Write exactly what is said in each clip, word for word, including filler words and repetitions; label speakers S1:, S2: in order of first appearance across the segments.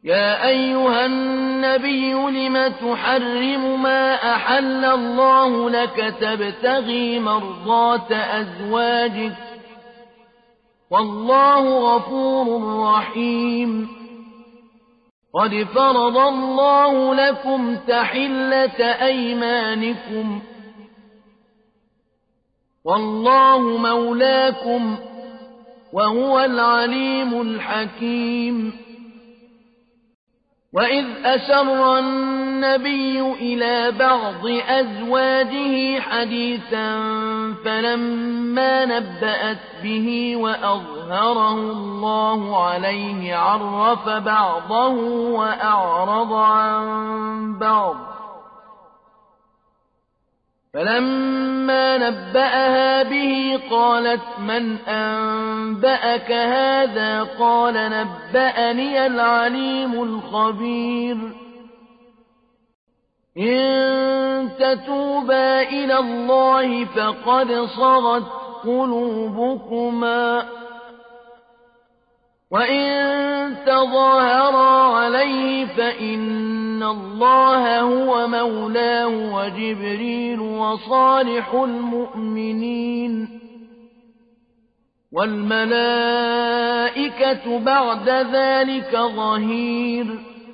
S1: يا أيها النبي لم تحرم ما أحل الله لك تبتغي مرضات أزواجك والله غفور رحيم قد فرض الله لكم تحلة أيمانكم والله مولاكم وهو العليم الحكيم وإذ أسر النبي إلى بعض أزواجه حديثا فلما نبأت به وأظهره الله عليه عرف بعضه وأعرض عن بعض فلما نبأها به قالت من أنبأك هذا قال نبأني العليم الخبير إن تتوبا إلى الله فقد صغت قلوبكما وإن تظاهرا عليه فإن الله هو مولاه وجبريل وصالح المؤمنين والملائكة بعد ذلك ظهير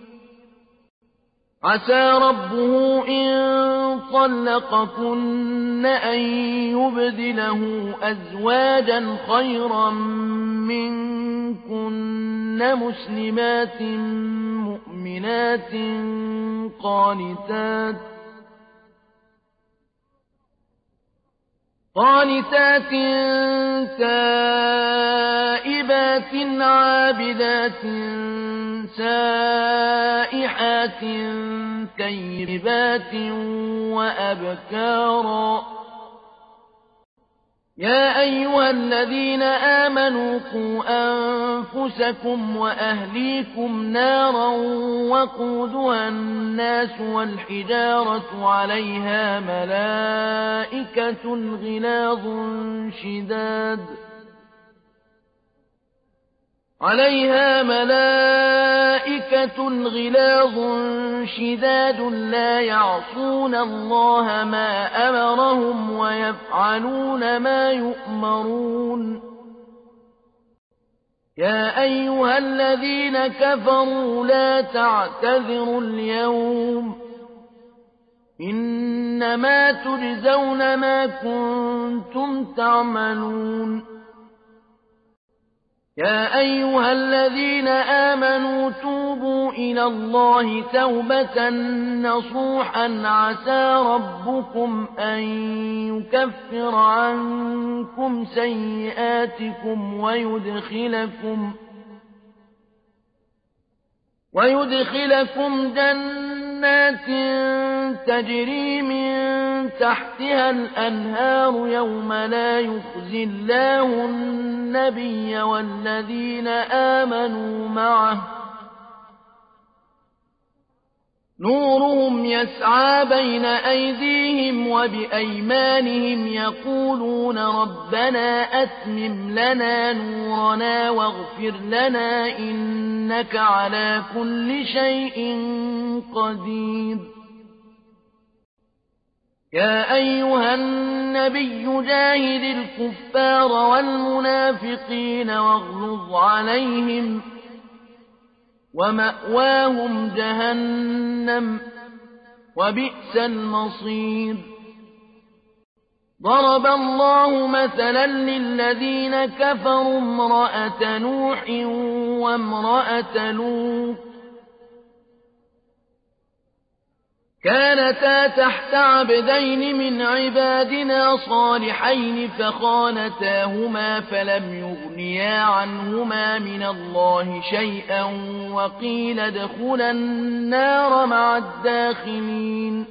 S1: عسى ربه إن طلقكن أن يبدله أزواجا خيرا منكن مسلمات مؤمنات قانتات قانتات تائبات عابدات سائحات تيبات وأبكارا يا أيها الذين آمنوا قوا أنفسكم وأهليكم نارا وقودها الناس والحجارة عليها ملائكة غلاظ شداد عليها ملائكة غلاظ شداد لا يعصون الله ما أمرهم ويفعلون ما يؤمرون يا أيها الذين كفروا لا تعتذروا اليوم إنما تجزون ما كنتم تعملون يا أيها الذين آمنوا توبوا إلى الله توبة نصوحا عسى ربكم أن يكفر عنكم سيئاتكم ويدخلكم ويدخلكم جنات تجري من تحتها الأنهار يوم لا يخزي الله النبي والذين آمنوا معه نورهم يسعى بين أيديهم وبأيمانهم يقولون ربنا أتمم لنا نورنا واغفر لنا إنك على كل شيء قدير يا أيها النبي جاهد الكفار والمنافقين واغلظ عليهم ومأواهم جهنم وبئس المصير ضرب الله مثلا للذين كفروا امرأة نوح وامرأة لوط كانتا تحت عبدين من عبادنا صالحين فخانتاهما فلم يغنيا عنهما من الله شيئا وقيل ادخلا النار مع الداخلين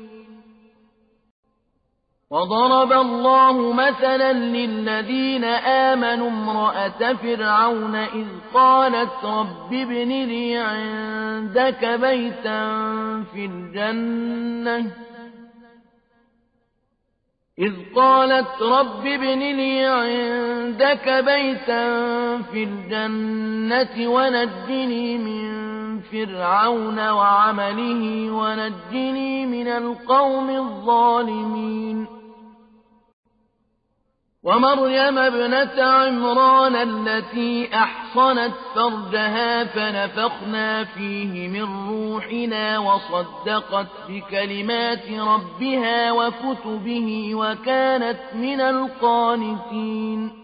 S1: وضرب الله مثلا للذين آمنوا امرأة فرعون إذ قالت رب ابن لي عندك بيتا في الجنة إذ قالت رب ابن لي عندك بيتا في الجنة ونجني من فرعون وعمله ونجني من القوم الظالمين ومريم ابنة عمران التي أحصنت فرجها فنفخنا فيه من روحنا وصدقت بكلمات ربها وكتبه وكانت من القانتين